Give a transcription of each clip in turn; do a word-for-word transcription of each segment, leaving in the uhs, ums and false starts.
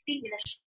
من الشيء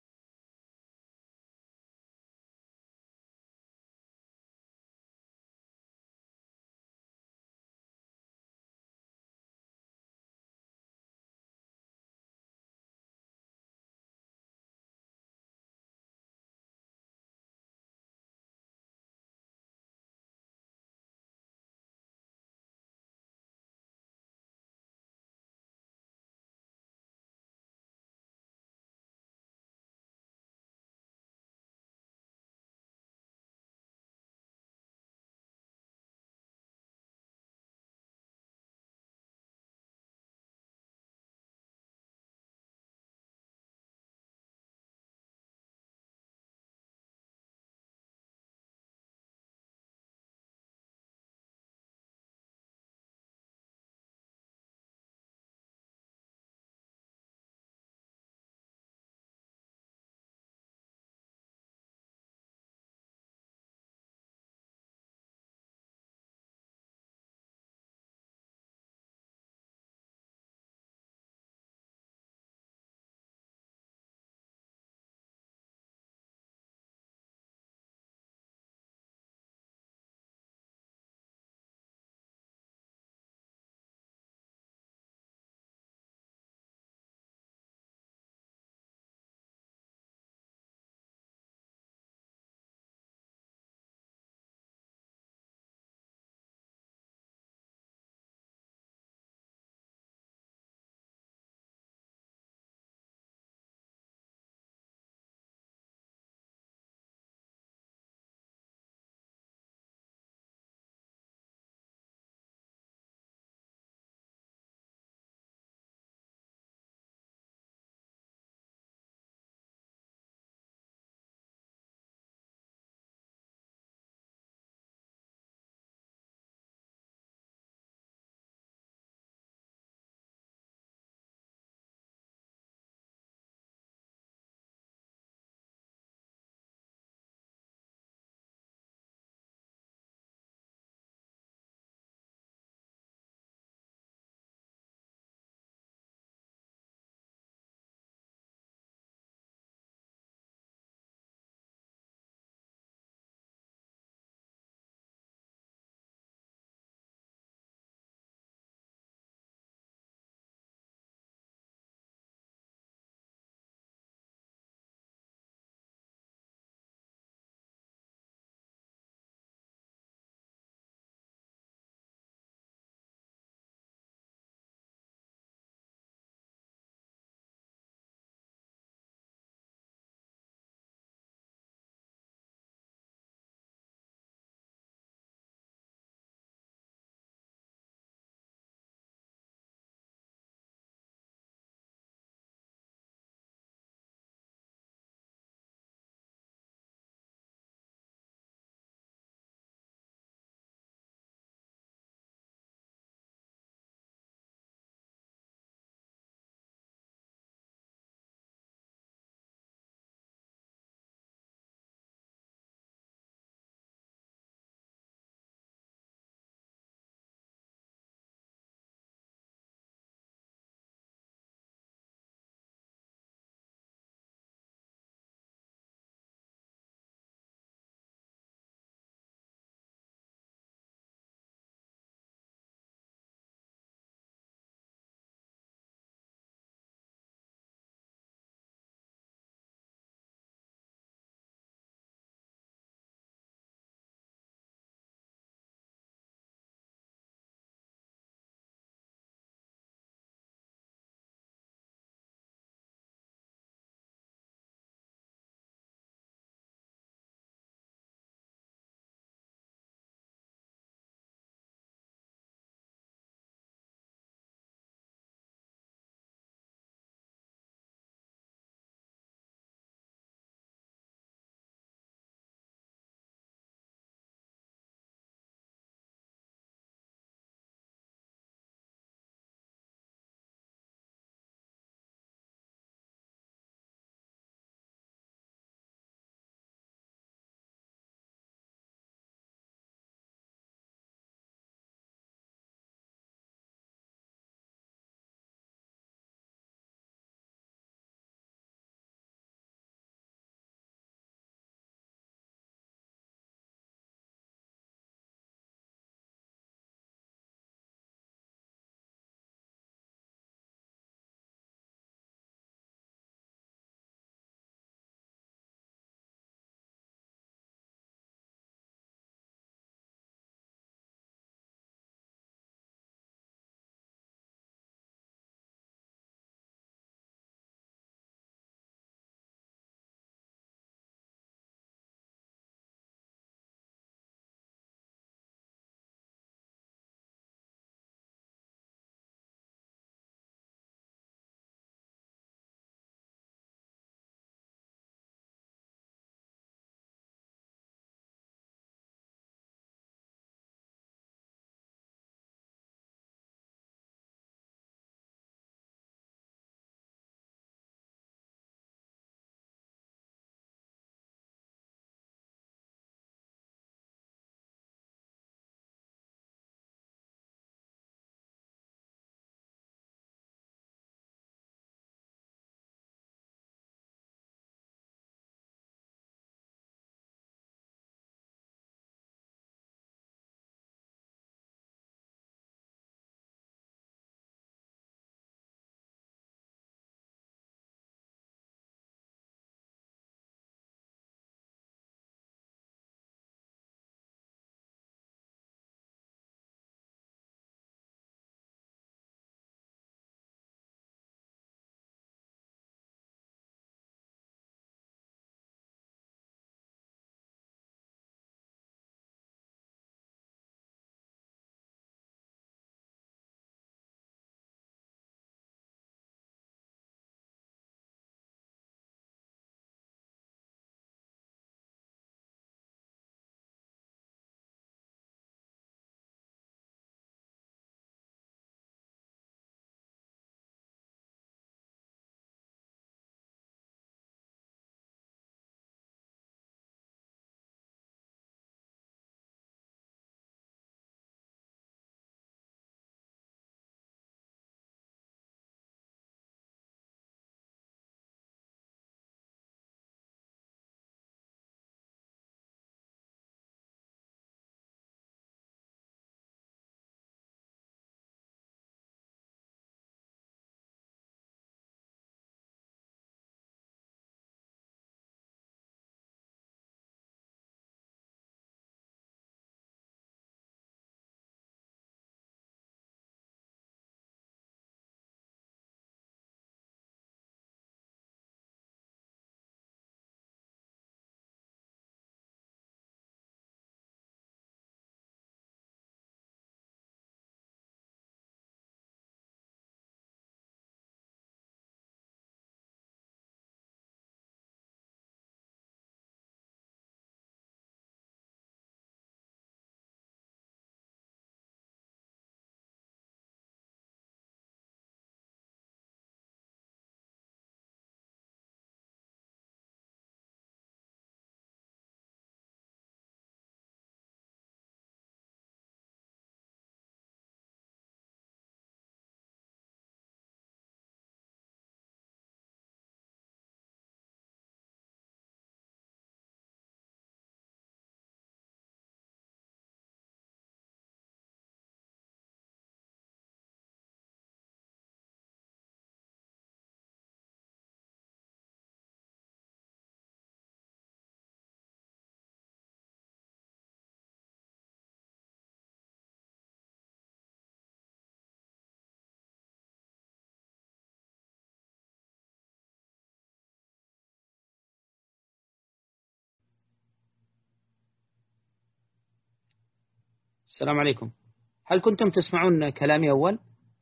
السلام عليكم. هل كنتم تسمعون كلامي أول؟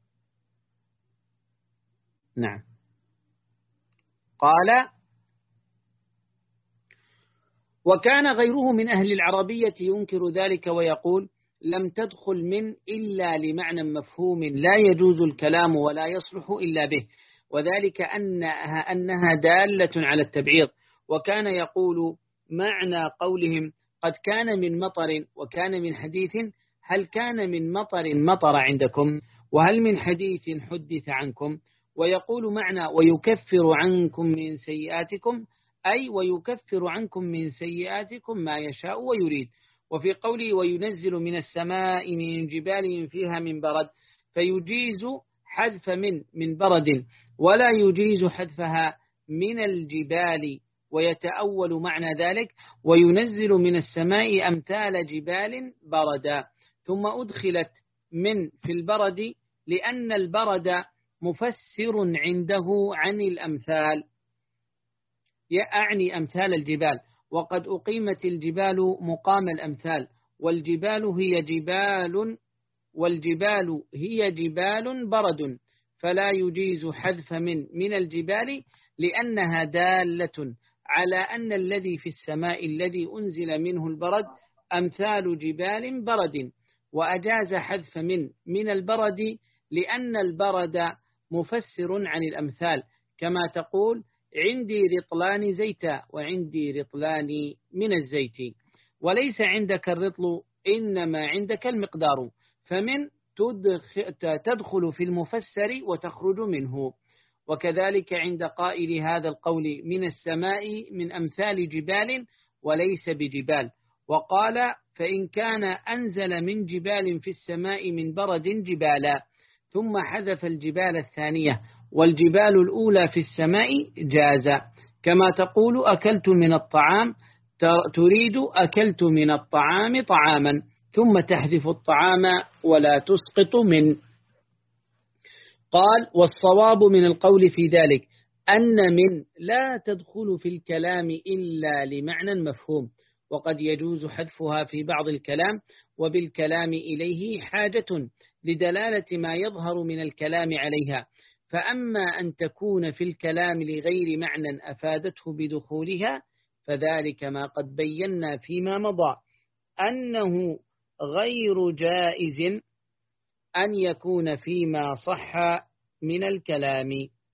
نعم. قال: وكان غيره من أهل العربية ينكر ذلك ويقول: لم تدخل من إلا لمعنى مفهوم لا يجوز الكلام ولا يصلح إلا به، وذلك أنها, أنها دالة على التبعيض. وكان يقول معنى قولهم: قد كان من مطر وكان من حديث، هل كان من مطر مطر عندكم، وهل من حديث حدث عنكم. ويقول معنى ويكفر عنكم من سيئاتكم، أي ويكفر عنكم من سيئاتكم ما يشاء ويريد. وفي قوله: وينزل من السماء من جبال فيها من برد، فيجيز حذف من من برد ولا يجيز حذفها من الجبال. ويتأول معنى ذلك: وينزل من السماء أمثال جبال بردا، ثم أدخلت من في البرد لأن البرد مفسر عنده عن الأمثال، يعني أمثال الجبال. وقد أقيمت الجبال مقام الأمثال، والجبال هي جبال والجبال هي جبال برد، فلا يجيز حذف من من الجبال لأنها دالة على أن الذي في السماء الذي أنزل منه البرد أمثال جبال برد. وأجاز حذف من من البرد لأن البرد مفسر عن الأمثال، كما تقول: عندي رطلان زيتا وعندي رطلان من الزيت، وليس عندك الرطل إنما عندك المقدار، فمن تدخل في المفسر وتخرج منه. وكذلك عند قائل هذا القول: من السماء من أمثال جبال وليس بجبال. وقال: فإن كان أنزل من جبال في السماء من برد جبالا، ثم حذف الجبال الثانية والجبال الأولى في السماء، جاز. كما تقول: أكلت من الطعام، تريد أكلت من الطعام طعاما، ثم تحذف الطعام ولا تسقط من. قال: والصواب من القول في ذلك أن من لا تدخل في الكلام إلا لمعنى مفهوم، وقد يجوز حذفها في بعض الكلام، وبالكلام إليه حاجة لدلالة ما يظهر من الكلام عليها. فأما أن تكون في الكلام لغير معنى أفادته بدخولها، فذلك ما قد بينا فيما مضى أنه غير جائز أن يكون فيما صح من الكلام.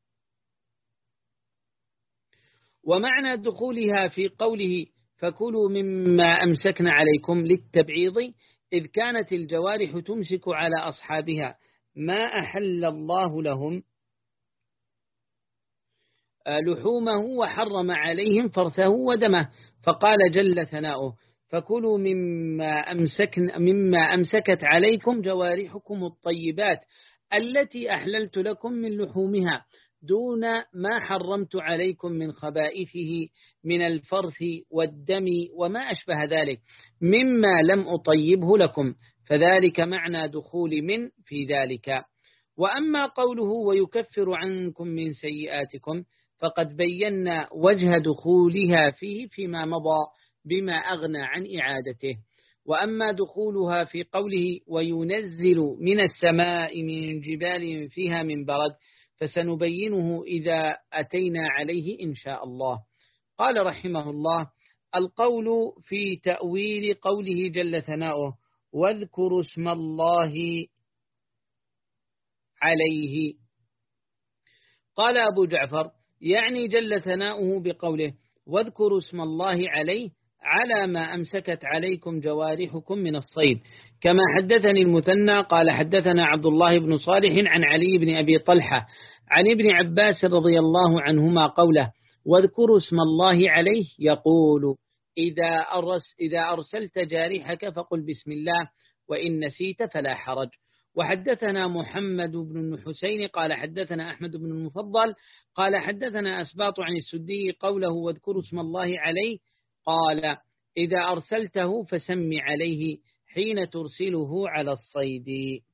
ومعنى دخولها في قوله: فكلوا مما أمسكن عليكم للتبعيض، إذ كانت الجوارح تمسك على أصحابها ما أحل الله لهم لحومه وحرم عليهم فرثه ودمه، فقال جل ثناؤه: فكلوا مما أمسكن مما أمسكت عليكم جوارحكم الطيبات التي أحللت لكم من لحومها، دون ما حرمت عليكم من خبائثه من الفرث والدم وما أشبه ذلك مما لم أطيبه لكم، فذلك معنى دخول من في ذلك. وأما قوله: ويكفر عنكم من سيئاتكم، فقد بينا وجه دخولها فيه فيما مضى بما أغنى عن إعادته. وأما دخولها في قوله: وينزل من السماء من جبال فيها من برد، فسنبينه إذا أتينا عليه إن شاء الله. قال رحمه الله: القول في تأويل قوله جل ثناؤه: واذكروا اسم الله عليه. قال أبو جعفر: يعني جل ثناؤه بقوله: واذكروا اسم الله عليه على ما أمسكت عليكم جوارحكم من الصيد. كما حدثني المثنى قال حدثنا عبد الله بن صالح عن علي بن أبي طلحة عن ابن عباس رضي الله عنهما قوله: واذكروا اسم الله عليه، يقول: إذا, أرس إذا أرسلت جارحك فقل بسم الله، وإن نسيت فلا حرج. وحدثنا محمد بن الحسين قال حدثنا أحمد بن المفضل قال حدثنا أسباط عن السدي قوله: واذكروا اسم الله عليه، قال: إذا أرسلته فسم عليه حين ترسله على الصيد.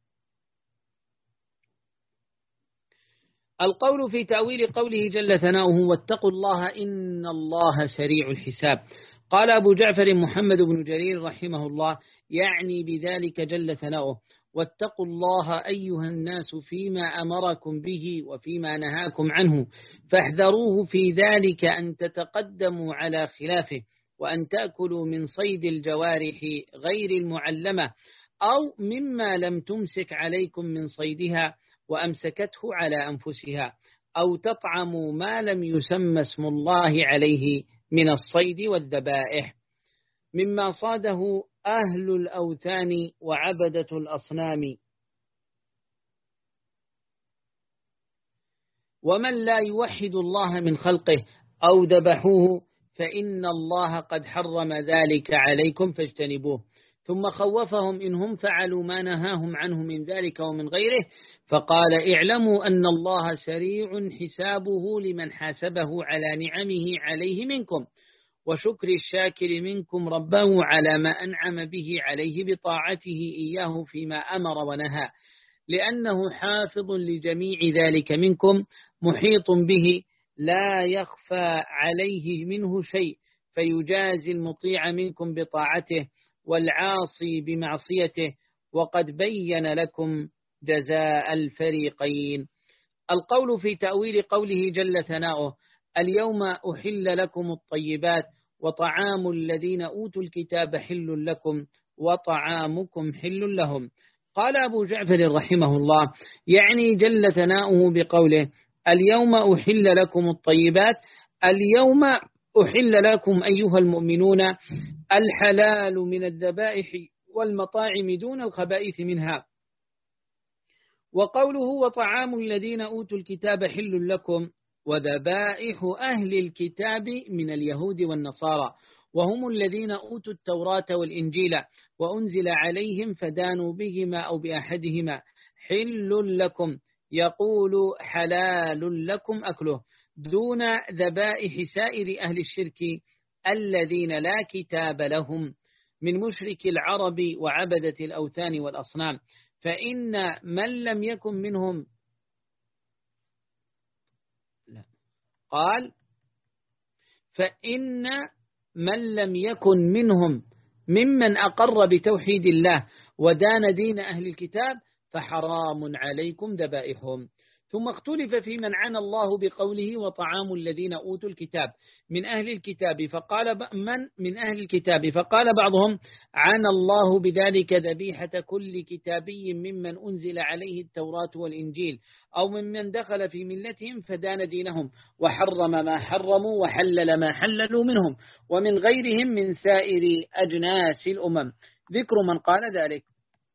القول في تأويل قوله جل ثناؤه: واتقوا الله إن الله سريع الحساب. قال أبو جعفر محمد بن جرير رحمه الله: يعني بذلك جل ثناؤه. واتقوا الله أيها الناس فيما أمركم به وفيما نهاكم عنه، فاحذروه في ذلك أن تتقدموا على خلافه، وأن تأكلوا من صيد الجوارح غير المعلمة أو مما لم تمسك عليكم من صيدها وأمسكته على أنفسها، أو تطعموا ما لم يسمى اسم الله عليه من الصيد والذبائح، مما صاده أهل الأوثان وعبدة الأصنام. ومن لا يوحد الله من خلقه أو ذبحوه فإن الله قد حرم ذلك عليكم فاجتنبوه. ثم خوفهم إنهم فعلوا ما نهاهم عنه من ذلك ومن غيره، فقال اعلموا أن الله سريع حسابه لمن حاسبه على نعمه عليه منكم، وشكر الشاكر منكم ربه على ما أنعم به عليه بطاعته إياه فيما أمر ونهى، لأنه حافظ لجميع ذلك منكم محيط به لا يخفى عليه منه شيء، فيجازي المطيع منكم بطاعته والعاصي بمعصيته، وقد بين لكم جزاء الفريقين. القول في تأويل قوله جل ثناؤه: اليوم أحل لكم الطيبات وطعام الذين أوتوا الكتاب حل لكم وطعامكم حل لهم. قال أبو جعفر رحمه الله: يعني جل ثناؤه بقوله اليوم أحل لكم الطيبات، اليوم أحل لكم أيها المؤمنون الحلال من الذبائح والمطاعم دون الخبائث منها. وقوله وطعام الذين أوتوا الكتاب حل لكم، وذبائح أهل الكتاب من اليهود والنصارى، وهم الذين أوتوا التوراة والإنجيل وأنزل عليهم فدانوا بهما أو بأحدهما حل لكم، يقول حلال لكم أكله، دون ذبائح سائر أهل الشرك الذين لا كتاب لهم من مشرك العرب وعبدة الأوثان والأصنام. فإن من لم يكن منهم لا. قال فإن من لم يكن منهم ممن أقر بتوحيد الله ودان دين أهل الكتاب فحرام عليكم ذبائحهم. ثم اختلف في من عنى الله بقوله وطعام الذين أوتوا الكتاب من أهل الكتاب، فقال من من أهل الكتاب فقال بعضهم عنى الله بذلك ذبيحة كل كتابي ممن أنزل عليه التوراة والإنجيل أو ممن دخل في ملتهم فدان دينهم وحرم ما حرموا وحلل ما حللوا منهم ومن غيرهم من سائر أجناس الأمم. ذكر من قال ذلك.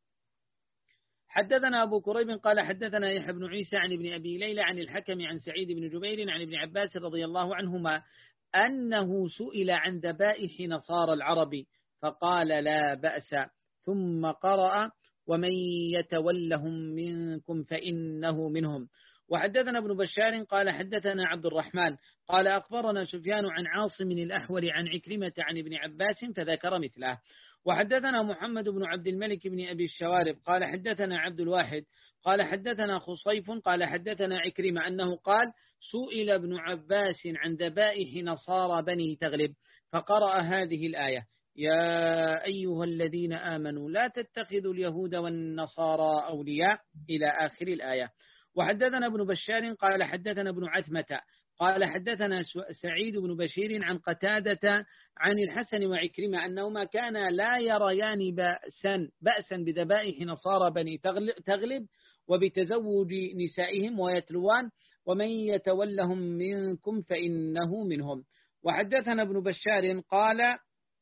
حدثنا أبو كريب قال حدثنا يحيى بن عيسى عن ابن أبي ليلى عن الحكم عن سعيد بن جبير عن ابن عباس رضي الله عنهما أنه سئل عن ذبائح نصارى العرب فقال لا بأس، ثم قرأ ومن يتولهم منكم فإنه منهم. وحدثنا ابن بشار قال حدثنا عبد الرحمن قال أخبرنا سفيان عن عاصم الأحول عن عكرمة عن ابن عباس فذكر مثله. وحدثنا محمد بن عبد الملك بن أبي الشوارب قال حدثنا عبد الواحد قال حدثنا خصيف قال حدثنا عكرمة أنه قال سئل ابن عباس عن ذبائح نصارى بني تغلب فقرأ هذه الآية: يا أيها الذين آمنوا لا تتخذوا اليهود والنصارى أولياء إلى آخر الآية. وحدثنا ابن بشار قال حدثنا ابن عثمة قال حدثنا سعيد بن بشير عن قتادة عن الحسن وعكرمة أنهما كانا لا يريان بأسا, بأسا بذبائح نصارى بني تغلب وبتزوج نسائهم ويتلوان ومن يتولهم منكم فإنه منهم. وحدثنا ابن بشار قال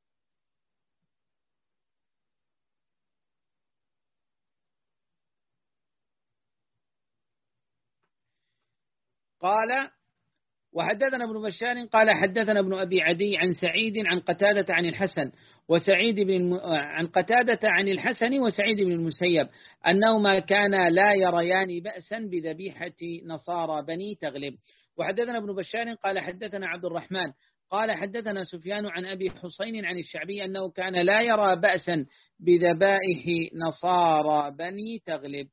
قال وحدثنا ابن بشار قال حدثنا ابن أبي عدي عن سعيد عن قتادة عن الحسن وسعيد بن الم... عن قتادة عن الحسن وسعيد بن المسيب أنهما كانا لا يريان بأسا بذبيحة نصارى بني تغلب. وحدثنا ابن بشار قال حدثنا عبد الرحمن قال حدثنا سفيان عن أبي حسين عن الشعبي أنه كان لا يرى بأسا بذبائح نصارى بني تغلب.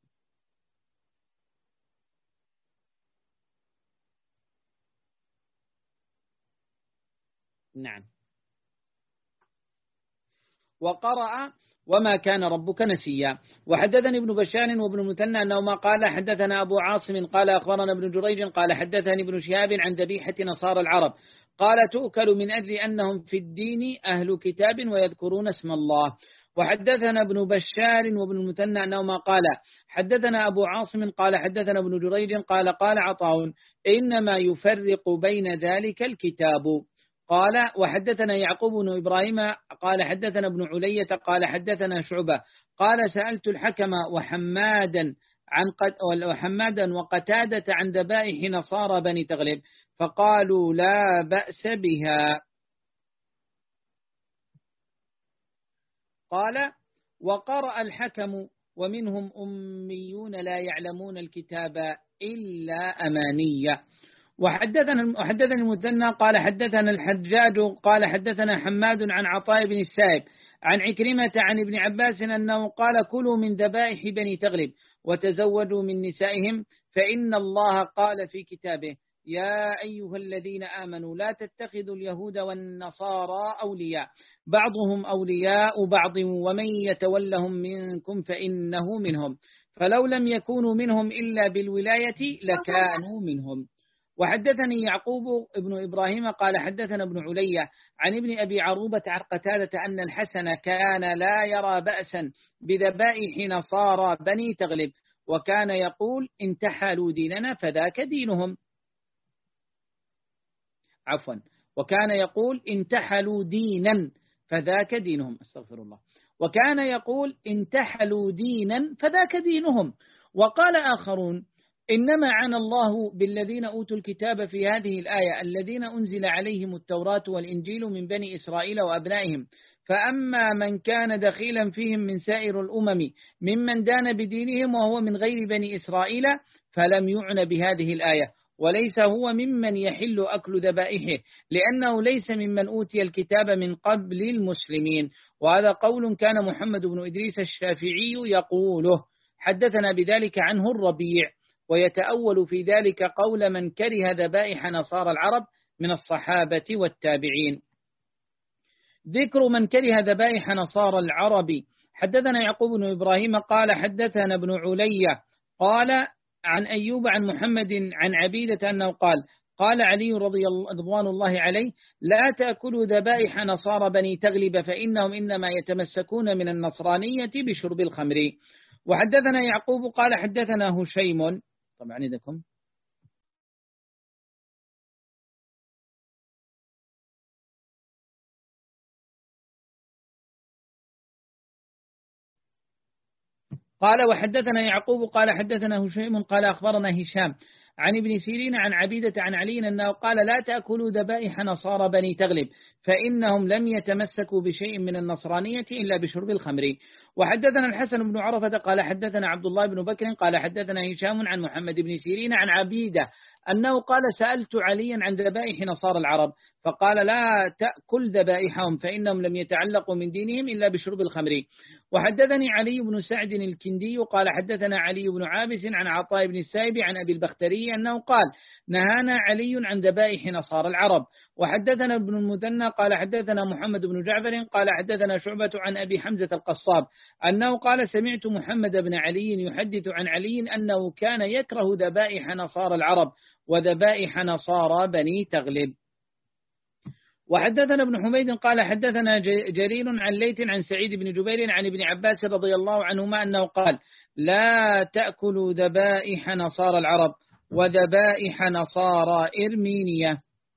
نعم. وقرأ وما كان ربك نسيا. وحدثني ابن بشار وابن المثنى أنه ما قال حدثنا أبو عاصم قال أخبرنا ابن جريج قال حدثني ابن شهاب عن ذبيحة نصارى العرب قال تؤكل من أجل أنهم في الدين أهل كتاب ويذكرون اسم الله. وحدثنا ابن بشار وابن المثنى أنه ما قال حدثنا أبو عاصم قال حدثنا ابن جريج قال قال عطاء إنما يفرق بين ذلك الكتاب. قال وحدثنا يعقوب بن إبراهيم قال حدثنا ابن علية قال حدثنا شعبة قال سألت الحكم وحمادا عن قد وحمادا وقتادة عن ذبائح نصارى بني تغلب فقالوا لا بأس بها. قال وقرأ الحكم ومنهم أميون لا يعلمون الكتاب إلا أمانية. وحدثنا وحدثنا المثنى قال حدثنا الحجاج قال حدثنا حماد عن عطاء بن السائب عن عكرمة عن ابن عباس أنه قال كلوا من ذبائح بني تغلب وتزودوا من نسائهم فإن الله قال في كتابه يا أيها الذين آمنوا لا تتخذوا اليهود والنصارى أولياء بعضهم أولياء بعض ومن يتولهم منكم فإنه منهم فلو لم يكونوا منهم إلا بالولاية لكانوا منهم. وحدثني يعقوب ابن إبراهيم قال حدثنا ابن علية عن ابن أبي عروبة عن قتادة أن الحسن كان لا يرى بأسا بذبائح نصارى بني تغلب وكان يقول انتحلوا ديننا فذاك دينهم عفوا وكان يقول انتحلوا دينا فذاك دينهم استغفر الله وكان يقول انتحلوا دينا فذاك دينهم. وقال آخرون إنما عنى الله بالذين أوتوا الكتاب في هذه الآية الذين أنزل عليهم التوراة والإنجيل من بني إسرائيل وأبنائهم فأما من كان دخيلا فيهم من سائر الأمم ممن دان بدينهم وهو من غير بني إسرائيل فلم يعنى بهذه الآية وليس هو ممن يحل أكل ذبائحه لأنه ليس ممن أوتي الكتاب من قبل المسلمين. وهذا قول كان محمد بن إدريس الشافعي يقوله حدثنا بذلك عنه الربيع ويتأول في ذلك قول من كره ذبائح نصارى العرب من الصحابة والتابعين. ذكر من كره ذبائح نصارى العرب حدثنا يعقوب بن إبراهيم قال حدثنا ابن علية قال عن أيوب عن محمد عن عبيدة أنه قال قال علي رضي رضوان الله عليه لا تأكلوا ذبائح نصارى بني تغلب فإنهم إنما يتمسكون من النصرانية بشرب الخمر. وحدثنا يعقوب قال حدثنا هشيم طبعا إذاكم قال وحدثنا يعقوب قال حدثنا هشيم قال أخبرنا هشام عن ابن سيرين عن عبيدة عن علي أنه قال لا تأكلوا ذبائح نصارى بني تغلب فإنهم لم يتمسكوا بشيء من النصرانية إلا بشرب الخمر. وحدثنا الحسن بن عرفة قال حدثنا عبد الله بن بكر قال حدثنا هشام عن محمد بن سيرين عن عبيدة أنه قال سألت عليا عن ذبائح نصارى العرب فقال لا تأكل ذبائحهم فإنهم لم يتعلقوا من دينهم إلا بشرب الخمر. وحدثني علي بن سعد الكندي قال حدثنا علي بن عابس عن عطاء بن السائب عن أبي البختري أنه قال نهانا علي عن ذبائح نصارى العرب. وحدثنا ابن المثنى قال حدثنا محمد بن جعفر قال حدثنا شعبة عن أبي حمزة القصاب أنه قال سمعت محمد بن علي يحدث عن علي أنه كان يكره ذبائح نصارى العرب وذبائح نصارى بني تغلب. وحدثنا ابن حميد قال حدثنا جرير عن ليث عن سعيد بن جبير عن ابن عباس رضي الله عنهما أنه قال لا تأكلوا ذبائح نصارى العرب وذبائح نصارى إرمينيا.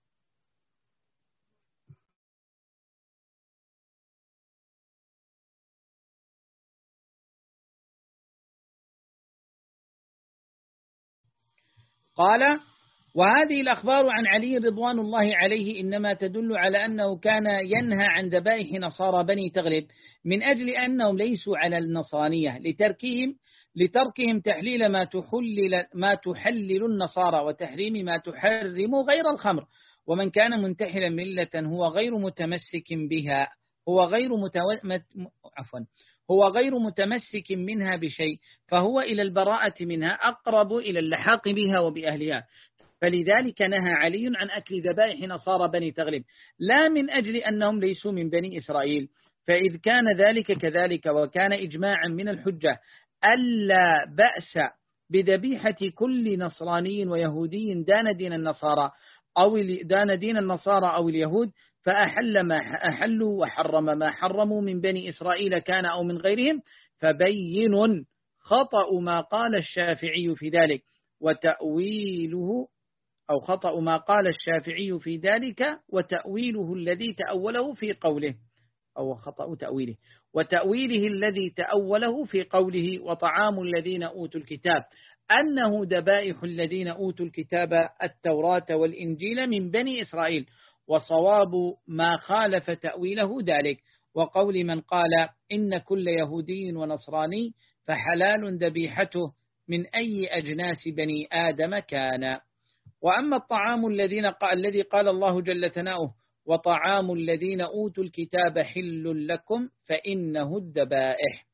قال وهذه الأخبار عن علي رضوان الله عليه إنما تدل على أنه كان ينهى عن ذبائح نصارى بني تغلب من أجل أنهم ليسوا على النصرانية لتركهم لتركهم تحليل ما تحلل ما تحلل النصارى وتحريم ما تحرم غير الخمر. ومن كان منتحلا ملة هو غير متمسك بها هو غير متو... عفوا هو غير متمسك منها بشيء فهو إلى البراءة منها أقرب إلى اللحاق بها وبأهلها. فلذلك نهى علي عن أكل ذبائح نصارى بني تغلب لا من أجل أنهم ليسوا من بني إسرائيل فإذ كان ذلك كذلك وكان إجماعا من الحجة ألا بأس بذبيحة كل نصراني ويهودي دان دين النصارى أو دان دين النصارى أو اليهود، فأحل ما أحلوا وحرم ما حرموا من بني إسرائيل كان أو من غيرهم، فبين خطأ ما قال الشافعي في ذلك وتأويله أو خطأ ما قال الشافعي في ذلك وتأويله الذي تأوله في قوله أو خطأ تأويله وتأويله الذي تأوله في قوله وطعام الذين أوتوا الكتاب أنه ذبائح الذين أوتوا الكتاب التوراة والإنجيل من بني إسرائيل، وصواب ما خالف تأويله ذلك وقول من قال إن كل يهودي ونصراني فحلال ذبيحته من أي أجناس بني آدم كان. وأما الطعام الذين قال الذي قال الله جل ثناؤه وطعام الذين أوتوا الكتاب حل لكم فإنه الذبائح،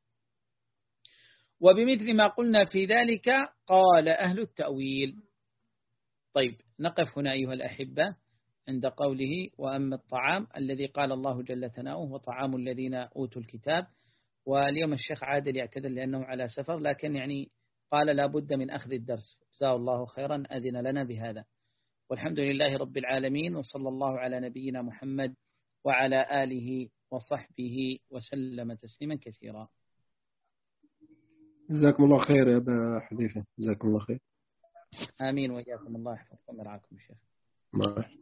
وبمثل ما قلنا في ذلك قال أهل التأويل. طيب نقف هنا أيها الأحبة عند قوله وأما الطعام الذي قال الله جل ثناؤه وطعام الذين أوتوا الكتاب. واليوم الشيخ عادل يعتذر لأنه على سفر، لكن يعني قال لا بد من أخذ الدرس، جزاه الله خيرا أذن لنا بهذا. والحمد لله رب العالمين، وصلى الله على نبينا محمد وعلى آله وصحبه وسلم تسليما كثيرا. جزاكم الله خير يا أبا حذيفة، جزاكم الله خير. آمين وإياكم، الله يحفظكم ويرعاكم شيخ.